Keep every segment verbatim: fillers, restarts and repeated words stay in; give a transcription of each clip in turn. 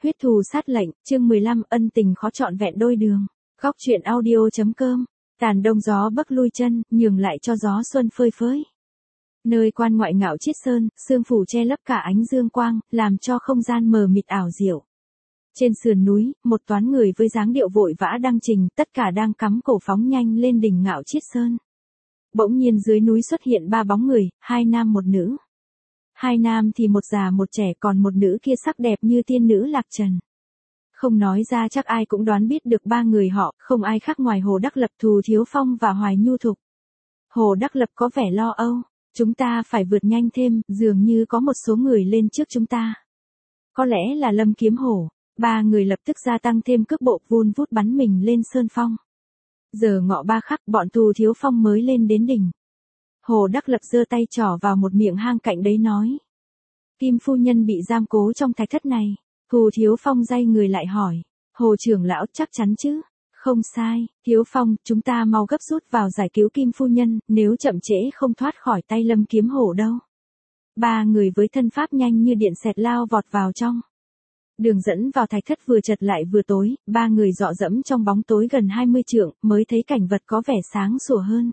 Huyết thù sát lệnh, chương mười lăm, ân tình khó trọn vẹn đôi đường. Góc truyện audio.com, tàn đông gió bắc lui chân, nhường lại cho gió xuân phơi phới. Nơi quan ngoại ngạo Chiết Sơn, sương phủ che lấp cả ánh dương quang, làm cho không gian mờ mịt ảo diệu. Trên sườn núi, một toán người với dáng điệu vội vã đăng trình, tất cả đang cắm cổ phóng nhanh lên đỉnh ngạo Chiết Sơn. Bỗng nhiên dưới núi xuất hiện ba bóng người, hai nam một nữ. Hai nam thì một già một trẻ, còn một nữ kia sắc đẹp như tiên nữ lạc trần. Không nói ra chắc ai cũng đoán biết được ba người họ, không ai khác ngoài Hồ Đắc Lập, Thù Thiếu Phong và Hoài Nhu Thục. Hồ Đắc Lập có vẻ lo âu, chúng ta phải vượt nhanh thêm, dường như có một số người lên trước chúng ta. Có lẽ là Lâm Kiếm Hổ. Ba người lập tức gia tăng thêm cước bộ, vun vút bắn mình lên sơn phong. Giờ ngọ ba khắc, bọn Thù Thiếu Phong mới lên đến đỉnh. Hồ Đắc Lập giơ tay trỏ vào một miệng hang cạnh đấy nói: Kim phu nhân bị giam cố trong thạch thất này. Thù Thiếu Phong day người lại hỏi: Hồ trưởng lão chắc chắn chứ? Không sai, Thiếu Phong, chúng ta mau gấp rút vào giải cứu Kim phu nhân, nếu chậm trễ không thoát khỏi tay Lâm Kiếm Hổ đâu. Ba người với thân pháp nhanh như điện xẹt lao vọt vào trong. Đường dẫn vào thạch thất vừa chật lại vừa tối, ba người dọ dẫm trong bóng tối gần hai mươi trượng, mới thấy cảnh vật có vẻ sáng sủa hơn.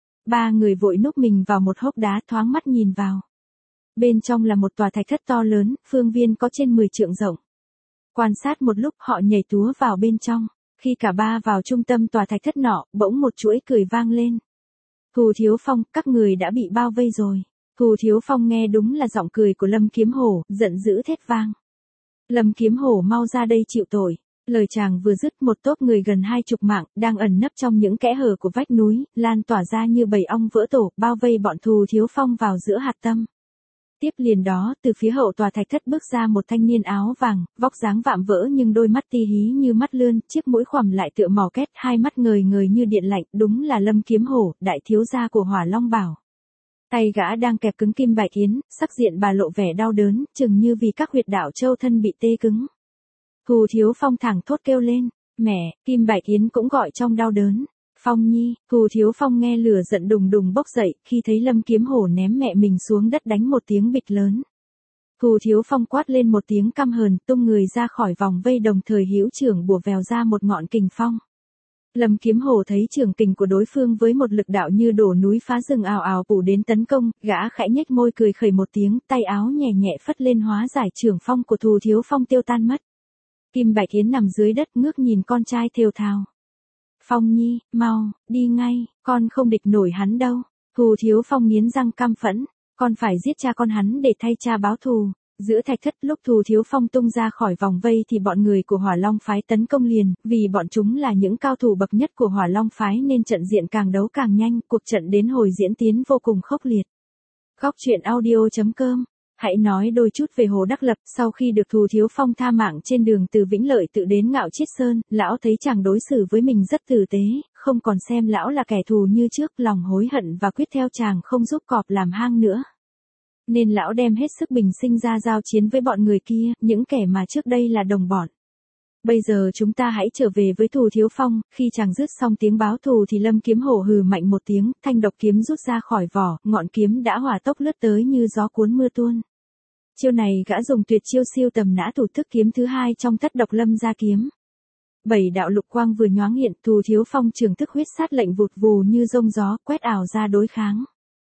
Ba người vội núp mình vào một hốc đá, thoáng mắt nhìn vào. Bên trong là một tòa thạch thất to lớn, phương viên có trên mười trượng rộng. Quan sát một lúc, họ nhảy túa vào bên trong. Khi cả ba vào trung tâm tòa thạch thất nọ, bỗng một chuỗi cười vang lên. Thù Thiếu Phong, các người đã bị bao vây rồi. Thù Thiếu Phong nghe đúng là giọng cười của Lâm Kiếm Hổ, giận dữ thét vang: Lâm Kiếm Hổ, mau ra đây chịu tội. Lời chàng vừa dứt, một tốp người gần hai chục mạng, đang ẩn nấp trong những kẽ hở của vách núi, lan tỏa ra như bầy ong vỡ tổ, bao vây bọn Thù Thiếu Phong vào giữa hạt tâm. Tiếp liền đó, từ phía hậu tòa thạch thất bước ra một thanh niên áo vàng, vóc dáng vạm vỡ nhưng đôi mắt ti hí như mắt lươn, chiếc mũi khoằm lại tựa màu két, hai mắt ngời ngời như điện lạnh, đúng là Lâm Kiếm Hổ, đại thiếu gia của Hỏa Long Bảo. Tay gã đang kẹp cứng Kim Bạch Yến, sắc diện bà lộ vẻ đau đớn, chừng như vì các huyệt đạo châu thân bị tê cứng. Thù Thiếu Phong thẳng thốt kêu lên: Mẹ! Kim Bạch Yến cũng gọi trong đau đớn: Phong nhi! Thù Thiếu Phong nghe lửa giận đùng đùng bốc dậy, khi thấy Lâm Kiếm Hổ ném mẹ mình xuống đất đánh một tiếng bịch lớn. Thù Thiếu Phong quát lên một tiếng căm hờn, tung người ra khỏi vòng vây, đồng thời hữu trưởng bùa vèo ra một ngọn kình phong. Lâm Kiếm Hổ thấy trường kình của đối phương với một lực đạo như đổ núi phá rừng ào ào phủ đến tấn công, gã khẽ nhếch môi cười khẩy một tiếng, tay áo nhẹ nhẹ phất lên hóa giải trường phong của Thù Thiếu Phong tiêu tan mất. Kim Bạch Yến nằm dưới đất ngước nhìn con trai thều thào: Phong nhi, mau, đi ngay, con không địch nổi hắn đâu. Thù Thiếu Phong nghiến răng căm phẫn: Con phải giết cha con hắn để thay cha báo thù. Giữa thạch thất, lúc Thù Thiếu Phong tung ra khỏi vòng vây thì bọn người của Hỏa Long phái tấn công liền, vì bọn chúng là những cao thủ bậc nhất của Hỏa Long phái nên trận diện càng đấu càng nhanh, cuộc trận đến hồi diễn tiến vô cùng khốc liệt. Góc truyện audio.com. Hãy nói đôi chút về Hồ Đắc Lập. Sau khi được Thù Thiếu Phong tha mạng trên đường từ Vĩnh Lợi tự đến Ngạo Chiết Sơn, lão thấy chàng đối xử với mình rất tử tế, không còn xem lão là kẻ thù như trước, lòng hối hận và quyết theo chàng không giúp cọp làm hang nữa. Nên lão đem hết sức bình sinh ra giao chiến với bọn người kia, những kẻ mà trước đây là đồng bọn. Bây giờ chúng ta hãy trở về với Thù Thiếu Phong. Khi chàng dứt xong tiếng báo thù thì Lâm Kiếm Hổ hừ mạnh một tiếng, thanh độc kiếm rút ra khỏi vỏ, ngọn kiếm đã hỏa tốc lướt tới như gió cuốn mưa tuôn. Chiêu này gã dùng tuyệt chiêu siêu tầm nã thủ thức kiếm thứ hai trong thất độc lâm gia kiếm. Bảy đạo lục quang vừa nhoáng hiện, Thù Thiếu Phong trường thức huyết sát lệnh vụt vù như rông gió, quét ảo ra đối kháng.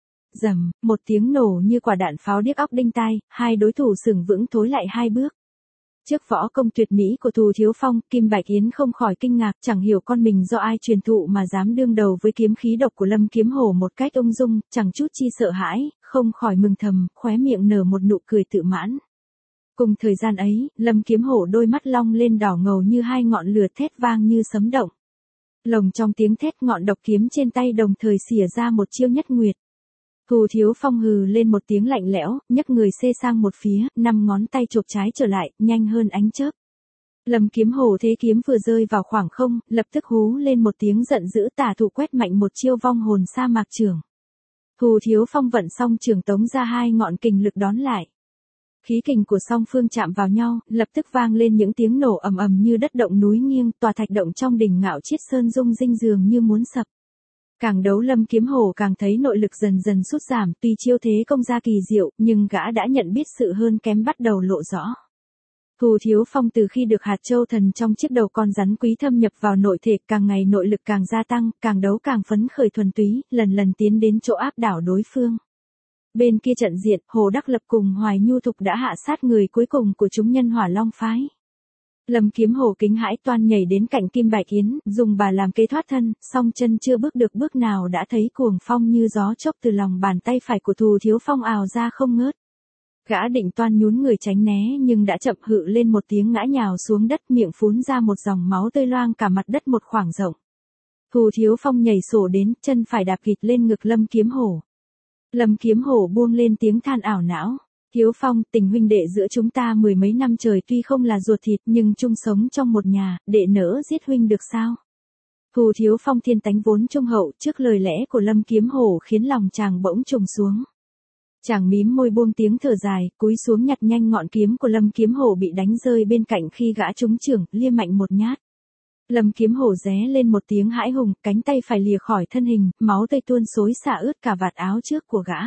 Rầm, một tiếng nổ như quả đạn pháo điếc óc đinh tai, hai đối thủ sừng vững thối lại hai bước. Trước võ công tuyệt mỹ của Thù Thiếu Phong, Kim Bạch Yến không khỏi kinh ngạc, chẳng hiểu con mình do ai truyền thụ mà dám đương đầu với kiếm khí độc của Lâm Kiếm Hổ một cách ung dung, chẳng chút chi sợ hãi, không khỏi mừng thầm, khóe miệng nở một nụ cười tự mãn. Cùng thời gian ấy, Lâm Kiếm Hổ đôi mắt long lên đỏ ngầu như hai ngọn lửa, thét vang như sấm động. Lồng trong tiếng thét, ngọn độc kiếm trên tay đồng thời xỉa ra một chiêu nhất nguyệt. Thù Thiếu Phong hừ lên một tiếng lạnh lẽo, nhấc người xê sang một phía, năm ngón tay chộp trái trở lại, nhanh hơn ánh chớp. Lâm Kiếm Hổ thế kiếm vừa rơi vào khoảng không, lập tức hú lên một tiếng giận dữ, tả thủ quét mạnh một chiêu vong hồn sa mạc trưởng. Thù Thiếu Phong vận xong trường tống ra hai ngọn kình lực đón lại. Khí kình của song phương chạm vào nhau, lập tức vang lên những tiếng nổ ầm ầm như đất động núi nghiêng, tòa thạch động trong đỉnh Ngạo Chiết Sơn rung rinh dường như muốn sập. Càng đấu Lâm Kiếm Hổ càng thấy nội lực dần dần sút giảm, tuy chiêu thế công ra kỳ diệu, nhưng gã đã nhận biết sự hơn kém bắt đầu lộ rõ. Thù Thiếu Phong từ khi được hạt châu thần trong chiếc đầu con rắn quý thâm nhập vào nội thể, càng ngày nội lực càng gia tăng, càng đấu càng phấn khởi thuần túy, lần lần tiến đến chỗ áp đảo đối phương. Bên kia trận diện, Hồ Đắc Lập cùng Hoài Nhu Thục đã hạ sát người cuối cùng của chúng nhân Hỏa Long phái. Lâm Kiếm Hổ kinh hãi toan nhảy đến cạnh Kim Bạch Yến, dùng bà làm kế thoát thân, song chân chưa bước được bước nào đã thấy cuồng phong như gió chốc từ lòng bàn tay phải của Thù Thiếu Phong ào ra không ngớt. Gã định toan nhún người tránh né nhưng đã chậm, hự lên một tiếng ngã nhào xuống đất, miệng phún ra một dòng máu tươi loang cả mặt đất một khoảng rộng. Thù Thiếu Phong nhảy sổ đến, chân phải đạp kịt lên ngực Lâm Kiếm Hổ. Lâm Kiếm Hổ buông lên tiếng than ảo não. Thiếu Phong, tình huynh đệ giữa chúng ta mười mấy năm trời tuy không là ruột thịt nhưng chung sống trong một nhà, đệ nỡ giết huynh được sao? Thù Thiếu Phong thiên tánh vốn trung hậu, trước lời lẽ của Lâm Kiếm Hổ khiến lòng chàng bỗng trùng xuống. Chàng mím môi buông tiếng thở dài, cúi xuống nhặt nhanh ngọn kiếm của Lâm Kiếm Hổ bị đánh rơi bên cạnh khi gã trúng chưởng, lia mạnh một nhát. Lâm Kiếm Hổ ré lên một tiếng hãi hùng, cánh tay phải lìa khỏi thân hình, máu tươi tuôn xối xả ướt cả vạt áo trước của gã.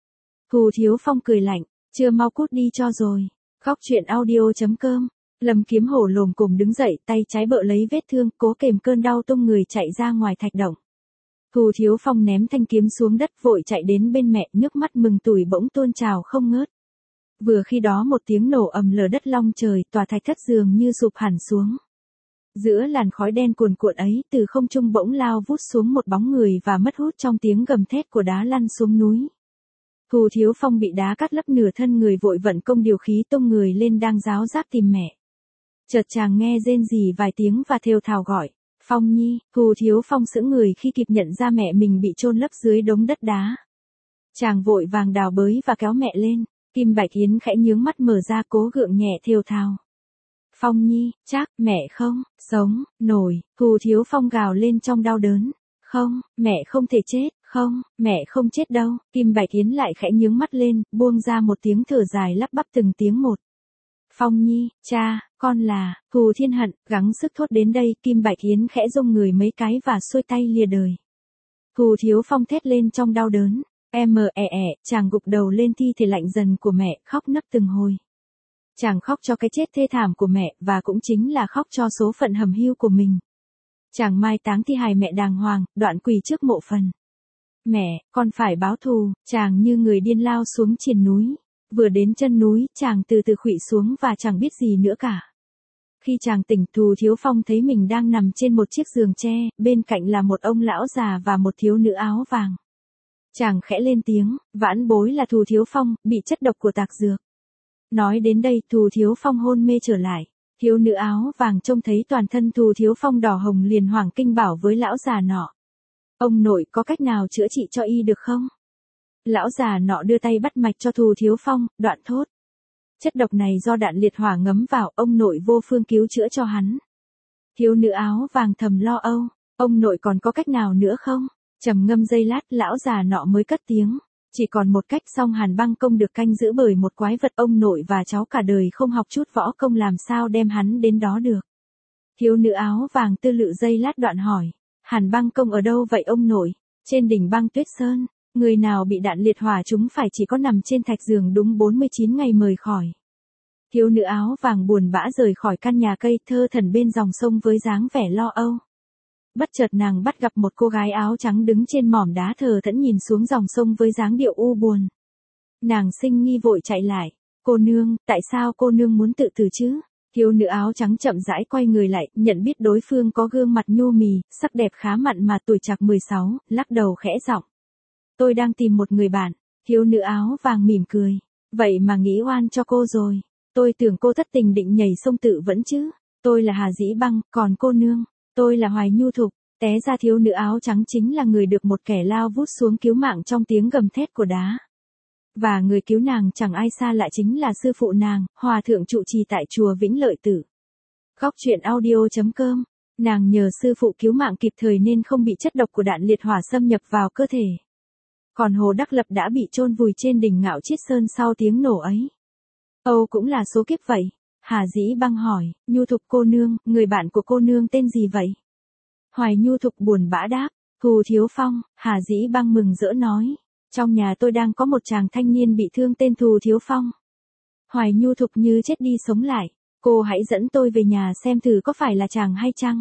Thù Thiếu Phong cười lạnh, chưa mau cút đi cho rồi. Góc truyện audio chấm com. Lâm Kiếm Hổ lồm cồm đứng dậy, tay trái bợ lấy vết thương, cố kềm cơn đau tung người chạy ra ngoài thạch động. Thù Thiếu Phong ném thanh kiếm xuống đất, vội chạy đến bên mẹ, nước mắt mừng tủi bỗng tuôn trào không ngớt. Vừa khi đó một tiếng nổ ầm lở đất long trời, tòa thạch thất dường như sụp hẳn xuống. Giữa làn khói đen cuồn cuộn ấy, từ không trung bỗng lao vút xuống một bóng người và mất hút trong tiếng gầm thét của đá lăn xuống núi. Thù Thiếu Phong bị đá cắt lấp nửa thân người, vội vận công điều khí tung người lên đang ráo rác tìm mẹ. Chợt chàng nghe rên rỉ vài tiếng và thều thào gọi, Phong Nhi. Thù Thiếu Phong sững người khi kịp nhận ra mẹ mình bị chôn lấp dưới đống đất đá. Chàng vội vàng đào bới và kéo mẹ lên. Kim Bạch Yến khẽ nhướng mắt mở ra, cố gượng nhẹ thều thào. Phong Nhi, chắc, mẹ không, sống, nổi. Thù Thiếu Phong gào lên trong đau đớn. Không, mẹ không thể chết, không, mẹ không chết đâu. Kim Bạch Yến lại khẽ nhướng mắt lên, buông ra một tiếng thở dài lắp bắp từng tiếng một. Phong Nhi, cha, con là, Thù Thiên Hận, gắng sức thốt đến đây, Kim Bạch Yến khẽ rung người mấy cái và xuôi tay lìa đời. Thù Thiếu Phong thét lên trong đau đớn, em ẹ ẹ, chàng gục đầu lên thi thể lạnh dần của mẹ, khóc nấc từng hồi. Chàng khóc cho cái chết thê thảm của mẹ, và cũng chính là khóc cho số phận hầm hiu của mình. Chàng mai táng thi hài mẹ đàng hoàng, đoạn quỳ trước mộ phần. Mẹ, con phải báo thù. Chàng như người điên lao xuống triền núi. Vừa đến chân núi, chàng từ từ khuỵu xuống và chẳng biết gì nữa cả. Khi chàng tỉnh, Thù Thiếu Phong thấy mình đang nằm trên một chiếc giường tre, bên cạnh là một ông lão già và một thiếu nữ áo vàng. Chàng khẽ lên tiếng, vãn bối là Thù Thiếu Phong, bị chất độc của tạc dược. Nói đến đây, Thù Thiếu Phong hôn mê trở lại. Thiếu nữ áo vàng trông thấy toàn thân Thù Thiếu Phong đỏ hồng liền hoảng kinh bảo với lão già nọ. Ông nội có cách nào chữa trị cho y được không? Lão già nọ đưa tay bắt mạch cho Thù Thiếu Phong, đoạn thốt. Chất độc này do đạn liệt hỏa ngấm vào, ông nội vô phương cứu chữa cho hắn. Thiếu nữ áo vàng thầm lo âu, ông nội còn có cách nào nữa không? Trầm ngâm giây lát, lão già nọ mới cất tiếng. Chỉ còn một cách, song Hàn Băng Công được canh giữ bởi một quái vật, ông nội và cháu cả đời không học chút võ công làm sao đem hắn đến đó được. Thiếu nữ áo vàng tư lự giây lát đoạn hỏi, Hàn Băng Công ở đâu vậy ông nội? Trên đỉnh Băng Tuyết Sơn, người nào bị đạn liệt hỏa chúng phải chỉ có nằm trên thạch giường đúng bốn mươi chín ngày mời khỏi. Thiếu nữ áo vàng buồn bã rời khỏi căn nhà cây thơ thẩn bên dòng sông với dáng vẻ lo âu. Bất chợt nàng bắt gặp một cô gái áo trắng đứng trên mỏm đá thờ thẫn nhìn xuống dòng sông với dáng điệu u buồn. Nàng sinh nghi vội chạy lại, cô nương, tại sao cô nương muốn tự tử chứ? Thiếu nữ áo trắng chậm rãi quay người lại, nhận biết đối phương có gương mặt nhu mì, sắc đẹp khá mặn mà tuổi trạc mười sáu, lắc đầu khẽ giọng. Tôi đang tìm một người bạn. Thiếu nữ áo vàng mỉm cười. Vậy mà nghĩ oan cho cô rồi. Tôi tưởng cô thất tình định nhảy sông tự vẫn chứ. Tôi là Hà Dĩ Băng, còn cô nương, tôi là Hoài Nhu Thục. Té ra thiếu nữ áo trắng chính là người được một kẻ lao vút xuống cứu mạng trong tiếng gầm thét của đá. Và người cứu nàng chẳng ai xa lạ chính là sư phụ nàng, hòa thượng trụ trì tại chùa Vĩnh Lợi Tử. Góc truyện audio chấm com. Nàng nhờ sư phụ cứu mạng kịp thời nên không bị chất độc của đạn liệt hỏa xâm nhập vào cơ thể. Còn Hồ Đắc Lập đã bị chôn vùi trên đỉnh Ngạo Chiết Sơn sau tiếng nổ ấy. Âu cũng là số kiếp vậy. Hà Dĩ Băng hỏi, Nhu Thục cô nương, người bạn của cô nương tên gì vậy? Hoài Nhu Thục buồn bã đáp, Thù Thiếu Phong. Hà Dĩ Băng mừng rỡ nói, trong nhà tôi đang có một chàng thanh niên bị thương tên Thù Thiếu Phong. Hoài Nhu Thục như chết đi sống lại, Cô hãy dẫn tôi về nhà xem thử có phải là chàng hay chăng.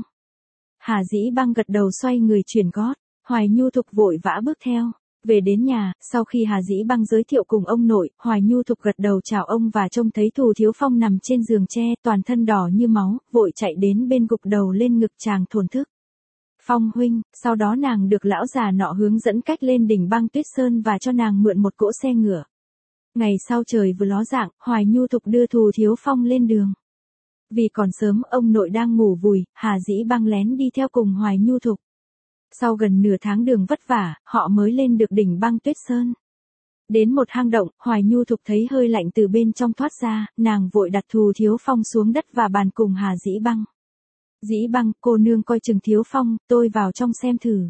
Hà Dĩ Băng gật đầu xoay người chuyển gót, Hoài Nhu Thục vội vã bước theo. Về đến nhà, sau khi Hà Dĩ Băng giới thiệu cùng ông nội, Hoài Nhu Thục gật đầu chào ông và trông thấy Thù Thiếu Phong nằm trên giường tre, toàn thân đỏ như máu, vội chạy đến bên gục đầu lên ngực chàng thổn thức. Phong huynh, sau đó nàng được lão già nọ hướng dẫn cách lên đỉnh Băng Tuyết Sơn và cho nàng mượn một cỗ xe ngựa. Ngày sau trời vừa ló dạng, Hoài Nhu Thục đưa Thù Thiếu Phong lên đường. Vì còn sớm, ông nội đang ngủ vùi, Hà Dĩ Băng lén đi theo cùng Hoài Nhu Thục. Sau gần nửa tháng đường vất vả, họ mới lên được đỉnh Băng Tuyết Sơn. Đến một hang động, Hoài Nhu Thục thấy hơi lạnh từ bên trong thoát ra, nàng vội đặt Thù Thiếu Phong xuống đất và bàn cùng Hà Dĩ Băng. Dĩ Băng, cô nương coi chừng Thiếu Phong, tôi vào trong xem thử.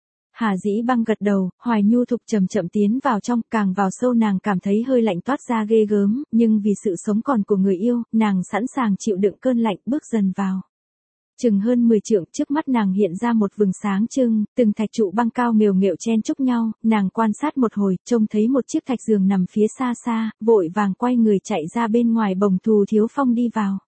Hà Dĩ Băng gật đầu, Hoài Nhu Thục chậm chậm tiến vào trong, càng vào sâu nàng cảm thấy hơi lạnh toát ra ghê gớm, nhưng vì sự sống còn của người yêu, nàng sẵn sàng chịu đựng cơn lạnh, bước dần vào. Chừng hơn mười trượng trước mắt nàng hiện ra một vầng sáng trưng, từng thạch trụ băng cao mều nghệu chen chúc nhau, nàng quan sát một hồi, trông thấy một chiếc thạch giường nằm phía xa xa, vội vàng quay người chạy ra bên ngoài bồng Thù Thiếu Phong đi vào.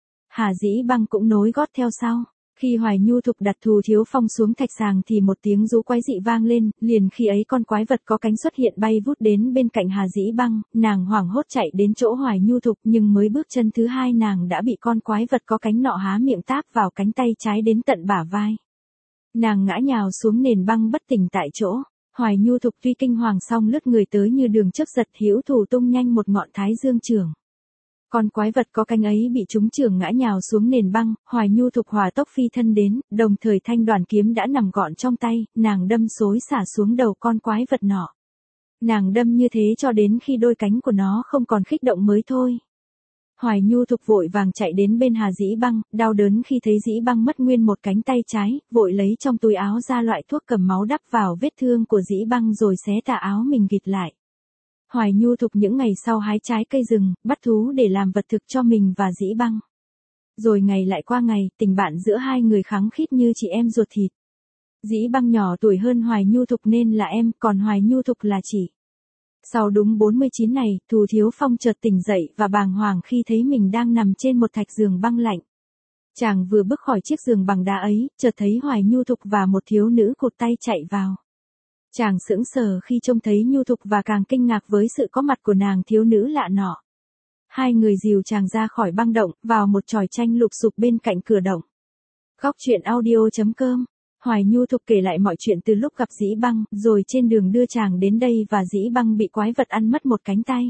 Hà Dĩ Băng cũng nối gót theo sau. Khi Hoài Nhu Thục đặt Thù Thiếu Phong xuống thạch sàng thì một tiếng rú quái dị vang lên, liền khi ấy con quái vật có cánh xuất hiện bay vút đến bên cạnh Hà Dĩ Băng, nàng hoảng hốt chạy đến chỗ Hoài Nhu Thục nhưng mới bước chân thứ hai nàng đã bị con quái vật có cánh nọ há miệng táp vào cánh tay trái đến tận bả vai. Nàng ngã nhào xuống nền băng bất tỉnh tại chỗ. Hoài Nhu Thục tuy kinh hoàng song lướt người tới như đường chớp giật hữu thủ tung nhanh một ngọn thái dương chưởng. Con quái vật có cánh ấy bị trúng chưởng ngã nhào xuống nền băng, Hoài Nhu Thục hòa tốc phi thân đến, đồng thời thanh đoàn kiếm đã nằm gọn trong tay, nàng đâm xối xả xuống đầu con quái vật nọ. Nàng đâm như thế cho đến khi đôi cánh của nó không còn khích động mới thôi. Hoài Nhu Thục vội vàng chạy đến bên Hà Dĩ Băng, đau đớn khi thấy Dĩ Băng mất nguyên một cánh tay trái, vội lấy trong túi áo ra loại thuốc cầm máu đắp vào vết thương của Dĩ Băng rồi xé tà áo mình gịt lại. Hoài Nhu Thục những ngày sau hái trái cây rừng, bắt thú để làm vật thực cho mình và Dĩ Băng. Rồi ngày lại qua ngày, tình bạn giữa hai người khăng khít như chị em ruột thịt. Dĩ Băng nhỏ tuổi hơn Hoài Nhu Thục nên là em, còn Hoài Nhu Thục là chị. Sau đúng bốn mươi chín ngày, Thù Thiếu Phong chợt tỉnh dậy và bàng hoàng khi thấy mình đang nằm trên một thạch giường băng lạnh. Chàng vừa bước khỏi chiếc giường bằng đá ấy, chợt thấy Hoài Nhu Thục và một thiếu nữ cụt tay chạy vào. Chàng sững sờ khi trông thấy Nhu Thục và càng kinh ngạc với sự có mặt của nàng thiếu nữ lạ nọ. Hai người dìu chàng ra khỏi băng động, vào một chòi tranh lụp xụp bên cạnh cửa động. Góc truyện audio chấm com. Hoài Nhu Thục kể lại mọi chuyện từ lúc gặp Dĩ Băng, rồi trên đường đưa chàng đến đây và Dĩ Băng bị quái vật ăn mất một cánh tay.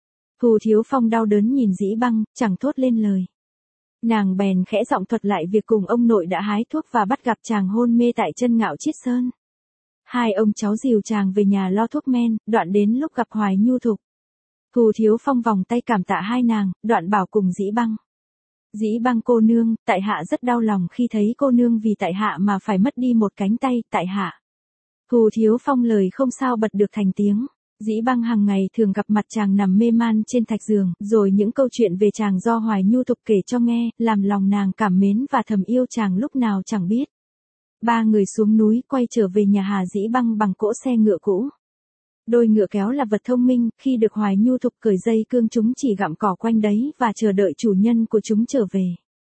Thù Thiếu Phong đau đớn nhìn Dĩ Băng, chẳng thốt lên lời. Nàng bèn khẽ giọng thuật lại việc cùng ông nội đã hái thuốc và bắt gặp chàng hôn mê tại chân Ngạo Chiết Sơn. Hai ông cháu dìu chàng về nhà lo thuốc men, đoạn đến lúc gặp Hoài Nhu Thục. Thù Thiếu Phong vòng tay cảm tạ hai nàng, đoạn bảo cùng Dĩ Băng. Dĩ Băng cô nương, tại hạ rất đau lòng khi thấy cô nương vì tại hạ mà phải mất đi một cánh tay, tại hạ. Thù Thiếu Phong lời không sao bật được thành tiếng. Dĩ Băng hàng ngày thường gặp mặt chàng nằm mê man trên thạch giường, rồi những câu chuyện về chàng do Hoài Nhu Thục kể cho nghe, làm lòng nàng cảm mến và thầm yêu chàng lúc nào chẳng biết. Ba người xuống núi quay trở về nhà Hà Dĩ Băng bằng cỗ xe ngựa cũ. Đôi ngựa kéo là vật thông minh, khi được Hoài Nhu Thục cởi dây cương chúng chỉ gặm cỏ quanh đấy và chờ đợi chủ nhân của chúng trở về.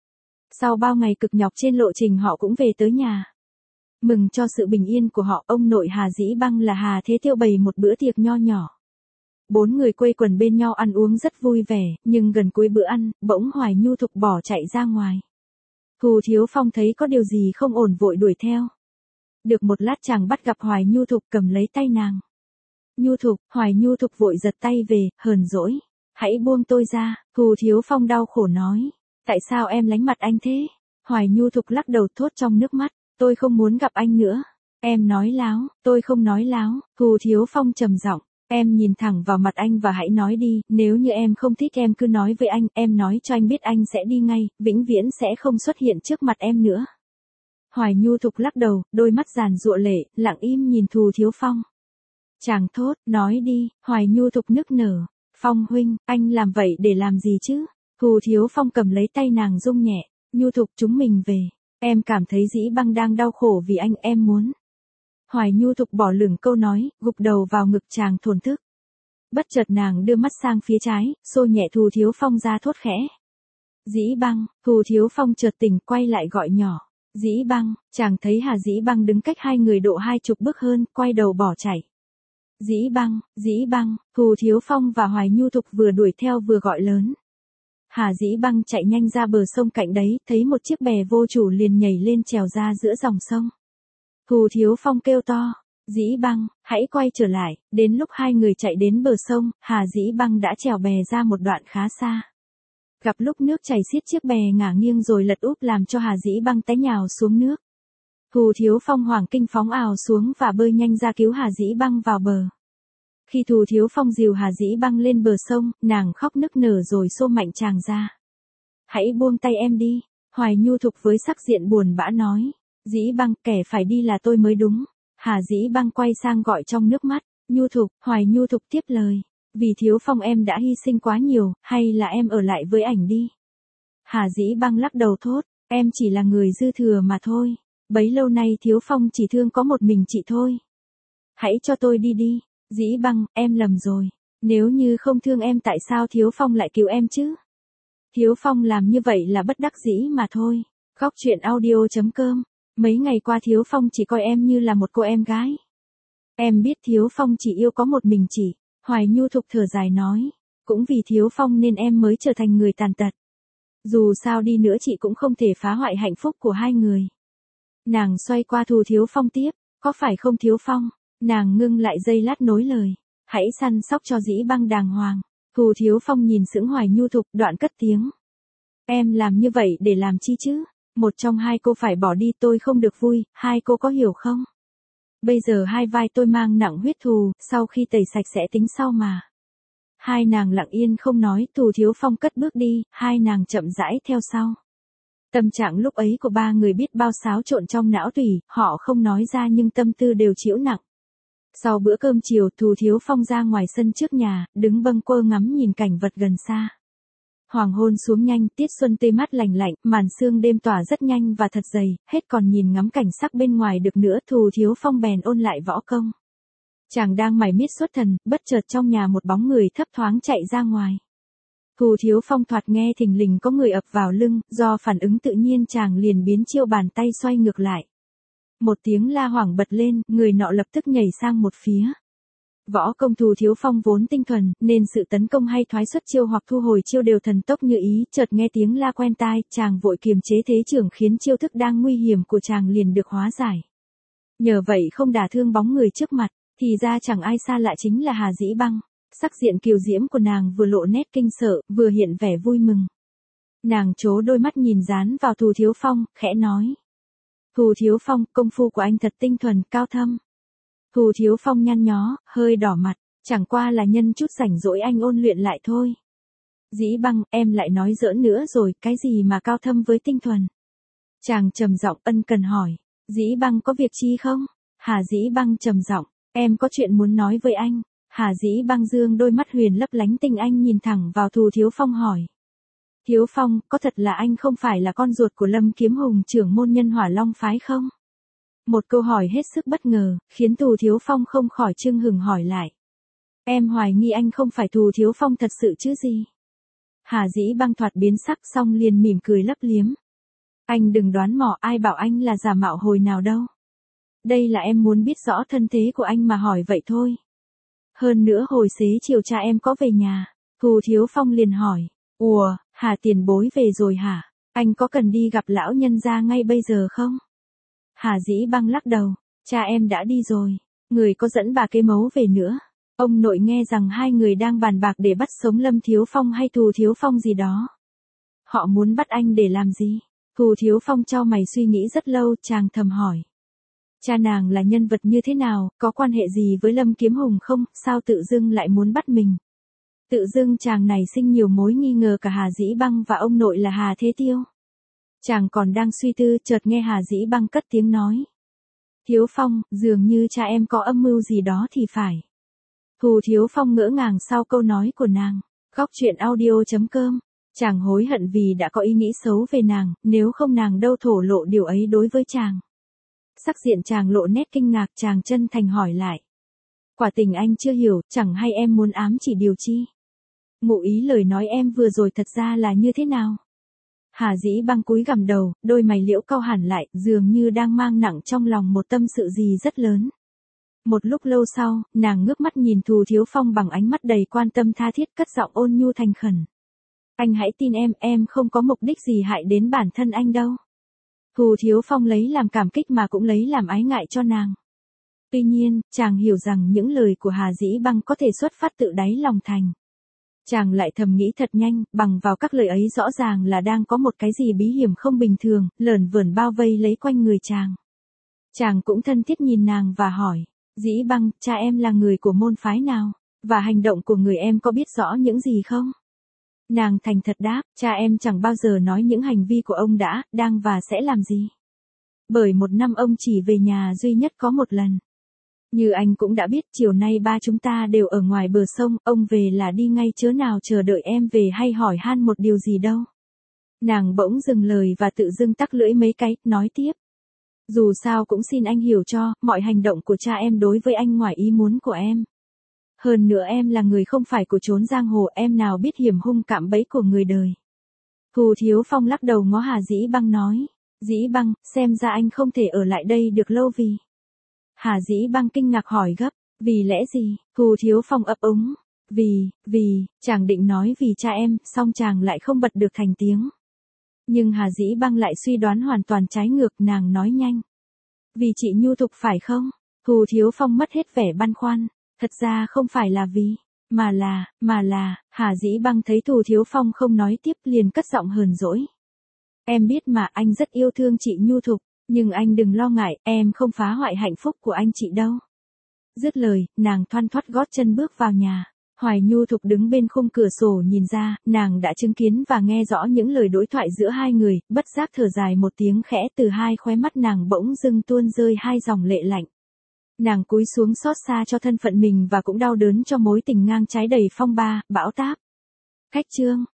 Sau bao ngày cực nhọc trên lộ trình họ cũng về tới nhà. Mừng cho sự bình yên của họ, ông nội Hà Dĩ Băng là Hà Thế Tiêu bày một bữa tiệc nho nhỏ. Bốn người quây quần bên nhau ăn uống rất vui vẻ, nhưng gần cuối bữa ăn, bỗng Hoài Nhu Thục bỏ chạy ra ngoài. Thù Thiếu Phong thấy có điều gì không ổn vội đuổi theo. Được một lát chàng bắt gặp Hoài Nhu Thục cầm lấy tay nàng. Nhu Thục, Hoài Nhu Thục vội giật tay về, hờn dỗi. Hãy buông tôi ra, Thù Thiếu Phong đau khổ nói. Tại sao em lánh mặt anh thế? Hoài Nhu Thục lắc đầu thốt trong nước mắt. Tôi không muốn gặp anh nữa. Em nói láo, tôi không nói láo. Thù Thiếu Phong trầm giọng. Em nhìn thẳng vào mặt anh và hãy nói đi, nếu như em không thích em cứ nói với anh, em nói cho anh biết anh sẽ đi ngay, vĩnh viễn sẽ không xuất hiện trước mặt em nữa. Hoài Nhu Thục lắc đầu, đôi mắt giàn giụa lệ, lặng im nhìn Thù Thiếu Phong. Chàng thốt, nói đi, Hoài Nhu Thục nức nở. Phong huynh, anh làm vậy để làm gì chứ? Thù Thiếu Phong cầm lấy tay nàng rung nhẹ. Nhu Thục chúng mình về. Em cảm thấy Dĩ Băng đang đau khổ vì anh, em muốn. Hoài Nhu Thục bỏ lửng câu nói, gục đầu vào ngực chàng thổn thức. Bất chợt nàng đưa mắt sang phía trái, xô nhẹ Thù Thiếu Phong ra thốt khẽ. Dĩ Băng, Thù Thiếu Phong chợt tỉnh quay lại gọi nhỏ. Dĩ Băng, chàng thấy Hà Dĩ Băng đứng cách hai người độ hai chục bước hơn, quay đầu bỏ chạy. Dĩ Băng, Dĩ Băng, Thù Thiếu Phong và Hoài Nhu Thục vừa đuổi theo vừa gọi lớn. Hà Dĩ Băng chạy nhanh ra bờ sông cạnh đấy, thấy một chiếc bè vô chủ liền nhảy lên trèo ra giữa dòng sông. Thù Thiếu Phong kêu to, Dĩ Băng, hãy quay trở lại. Đến lúc hai người chạy đến bờ sông, Hà Dĩ Băng đã trèo bè ra một đoạn khá xa. Gặp lúc nước chảy xiết chiếc bè ngả nghiêng rồi lật úp làm cho Hà Dĩ Băng té nhào xuống nước. Thù Thiếu Phong hoảng kinh phóng ào xuống và bơi nhanh ra cứu Hà Dĩ Băng vào bờ. Khi Thù Thiếu Phong dìu Hà Dĩ Băng lên bờ sông, nàng khóc nức nở rồi xô mạnh chàng ra. Hãy buông tay em đi, Hoài Nhu Thục với sắc diện buồn bã nói. Dĩ Băng, kẻ phải đi là tôi mới đúng. Hà Dĩ Băng quay sang gọi trong nước mắt. Nhu Thục, Hoài Nhu Thục tiếp lời. Vì Thiếu Phong em đã hy sinh quá nhiều, hay là em ở lại với ảnh đi. Hà Dĩ Băng lắc đầu thốt, em chỉ là người dư thừa mà thôi. Bấy lâu nay Thiếu Phong chỉ thương có một mình chị thôi. Hãy cho tôi đi đi. Dĩ Băng, em lầm rồi. Nếu như không thương em tại sao Thiếu Phong lại cứu em chứ? Thiếu Phong làm như vậy là bất đắc dĩ mà thôi. Góc truyện audio chấm com. Mấy ngày qua Thiếu Phong chỉ coi em như là một cô em gái. Em biết Thiếu Phong chỉ yêu có một mình chị. Hoài Nhu Thục thở dài nói. Cũng vì Thiếu Phong nên em mới trở thành người tàn tật. Dù sao đi nữa chị cũng không thể phá hoại hạnh phúc của hai người. Nàng xoay qua Thù Thiếu Phong tiếp. Có phải không Thiếu Phong? Nàng ngưng lại giây lát nối lời. Hãy săn sóc cho Dĩ Băng đàng hoàng. Thù Thiếu Phong nhìn sững Hoài Nhu Thục, đoạn cất tiếng. Em làm như vậy để làm chi chứ? Một trong hai cô phải bỏ đi tôi không được vui, hai cô có hiểu không? Bây giờ hai vai tôi mang nặng huyết thù, sau khi tẩy sạch sẽ tính sau mà. Hai nàng lặng yên không nói, Thù Thiếu Phong cất bước đi, hai nàng chậm rãi theo sau. Tâm trạng lúc ấy của ba người biết bao xáo trộn trong não tủy, họ không nói ra nhưng tâm tư đều chịu nặng. Sau bữa cơm chiều, Thù Thiếu Phong ra ngoài sân trước nhà, đứng bâng quơ ngắm nhìn cảnh vật gần xa. Hoàng hôn xuống nhanh, tiết xuân tê mát lành lạnh, màn sương đêm tỏa rất nhanh và thật dày, hết còn nhìn ngắm cảnh sắc bên ngoài được nữa. Thù Thiếu Phong bèn ôn lại võ công. Chàng đang mải miết xuất thần, bất chợt trong nhà một bóng người thấp thoáng chạy ra ngoài. Thù Thiếu Phong thoạt nghe thình lình có người ập vào lưng, do phản ứng tự nhiên chàng liền biến chiêu bàn tay xoay ngược lại. Một tiếng la hoảng bật lên, người nọ lập tức nhảy sang một phía. Võ công Thù Thiếu Phong vốn tinh thuần, nên sự tấn công hay thoái xuất chiêu hoặc thu hồi chiêu đều thần tốc như ý, chợt nghe tiếng la quen tai, chàng vội kiềm chế thế trưởng khiến chiêu thức đang nguy hiểm của chàng liền được hóa giải. Nhờ vậy không đả thương bóng người trước mặt, thì ra chẳng ai xa lạ chính là Hà Dĩ Băng. Sắc diện kiều diễm của nàng vừa lộ nét kinh sợ, vừa hiện vẻ vui mừng. Nàng trố đôi mắt nhìn dán vào Thù Thiếu Phong, khẽ nói. Thù Thiếu Phong, công phu của anh thật tinh thuần, cao thâm. Thù Thiếu Phong nhăn nhó, hơi đỏ mặt, chẳng qua là nhân chút rảnh rỗi anh ôn luyện lại thôi. Dĩ Băng, em lại nói giỡn nữa rồi, cái gì mà cao thâm với tinh thuần? Chàng trầm giọng ân cần hỏi, Dĩ Băng có việc chi không? Hà Dĩ Băng trầm giọng, em có chuyện muốn nói với anh. Hà Dĩ Băng dương đôi mắt huyền lấp lánh tinh anh nhìn thẳng vào Thù Thiếu Phong hỏi. Thiếu Phong, có thật là anh không phải là con ruột của Lâm Kiếm Hùng trưởng môn nhân Hỏa Long phái không? Một câu hỏi hết sức bất ngờ, khiến Thù Thiếu Phong không khỏi chưng hừng hỏi lại. Em hoài nghi anh không phải Thù Thiếu Phong thật sự chứ gì? Hà Dĩ Băng thoạt biến sắc xong liền mỉm cười lấp liếm. Anh đừng đoán mò, ai bảo anh là giả mạo hồi nào đâu. Đây là em muốn biết rõ thân thế của anh mà hỏi vậy thôi. Hơn nữa hồi xế chiều cha em có về nhà. Thù Thiếu Phong liền hỏi. Ủa, Hà tiền bối về rồi hả? Anh có cần đi gặp lão nhân gia ngay bây giờ không? Hà Dĩ Băng lắc đầu. Cha em đã đi rồi. Người có dẫn bà kế mấu về nữa. Ông nội nghe rằng hai người đang bàn bạc để bắt sống Lâm Thiếu Phong hay Thù Thiếu Phong gì đó. Họ muốn bắt anh để làm gì? Thù Thiếu Phong chau mày suy nghĩ rất lâu, chàng thầm hỏi. Cha nàng là nhân vật như thế nào, có quan hệ gì với Lâm Kiếm Hùng không, sao tự dưng lại muốn bắt mình? Tự dưng chàng này sinh nhiều mối nghi ngờ cả Hà Dĩ Băng và ông nội là Hà Thế Tiêu. Chàng còn đang suy tư, chợt nghe Hà Dĩ Băng cất tiếng nói. Thiếu Phong, dường như cha em có âm mưu gì đó thì phải. Thù Thiếu Phong ngỡ ngàng sau câu nói của nàng. Góc truyện audio chấm com. Chàng hối hận vì đã có ý nghĩ xấu về nàng, nếu không nàng đâu thổ lộ điều ấy đối với chàng. Sắc diện chàng lộ nét kinh ngạc, chàng chân thành hỏi lại. Quả tình anh chưa hiểu, chẳng hay em muốn ám chỉ điều chi? Ngụ ý lời nói em vừa rồi thật ra là như thế nào? Hà Dĩ Băng cúi gằm đầu, đôi mày liễu cau hẳn lại, dường như đang mang nặng trong lòng một tâm sự gì rất lớn. Một lúc lâu sau, nàng ngước mắt nhìn Thù Thiếu Phong bằng ánh mắt đầy quan tâm tha thiết, cất giọng ôn nhu thành khẩn. Anh hãy tin em, em không có mục đích gì hại đến bản thân anh đâu. Thù Thiếu Phong lấy làm cảm kích mà cũng lấy làm ái ngại cho nàng. Tuy nhiên, chàng hiểu rằng những lời của Hà Dĩ Băng có thể xuất phát tự đáy lòng thành. Chàng lại thầm nghĩ thật nhanh, bằng vào các lời ấy rõ ràng là đang có một cái gì bí hiểm không bình thường, lởn vởn bao vây lấy quanh người chàng. Chàng cũng thân thiết nhìn nàng và hỏi, Dĩ Băng, cha em là người của môn phái nào, và hành động của người em có biết rõ những gì không? Nàng thành thật đáp, cha em chẳng bao giờ nói những hành vi của ông đã, đang và sẽ làm gì. Bởi một năm ông chỉ về nhà duy nhất có một lần. Như anh cũng đã biết, chiều nay ba chúng ta đều ở ngoài bờ sông, ông về là đi ngay chớ nào chờ đợi em về hay hỏi han một điều gì đâu. Nàng bỗng dừng lời và tự dưng tắc lưỡi mấy cái, nói tiếp. Dù sao cũng xin anh hiểu cho, mọi hành động của cha em đối với anh ngoài ý muốn của em. Hơn nữa em là người không phải của chốn giang hồ, em nào biết hiểm hung cạm bẫy của người đời. Thù Thiếu Phong lắc đầu ngó Hà Dĩ Băng nói, Dĩ Băng, xem ra anh không thể ở lại đây được lâu vì. Hà Dĩ Băng kinh ngạc hỏi gấp, vì lẽ gì? Thù Thiếu Phong ấp úng, vì, vì, chàng định nói vì cha em, song chàng lại không bật được thành tiếng. Nhưng Hà Dĩ Băng lại suy đoán hoàn toàn trái ngược, nàng nói nhanh. Vì chị nhu thục phải không? Thù Thiếu Phong mất hết vẻ băn khoăn, thật ra không phải là vì, mà là, mà là, Hà Dĩ Băng thấy Thù Thiếu Phong không nói tiếp liền cất giọng hờn dỗi. Em biết mà, anh rất yêu thương chị nhu thục. Nhưng anh đừng lo ngại, em không phá hoại hạnh phúc của anh chị đâu. Dứt lời, nàng thoăn thoắt gót chân bước vào nhà. Hoài Nhu Thục đứng bên khung cửa sổ nhìn ra, nàng đã chứng kiến và nghe rõ những lời đối thoại giữa hai người, bất giác thở dài một tiếng khẽ, từ hai khóe mắt nàng bỗng dưng tuôn rơi hai dòng lệ lạnh. Nàng cúi xuống xót xa cho thân phận mình và cũng đau đớn cho mối tình ngang trái đầy phong ba, bão táp. Cách chương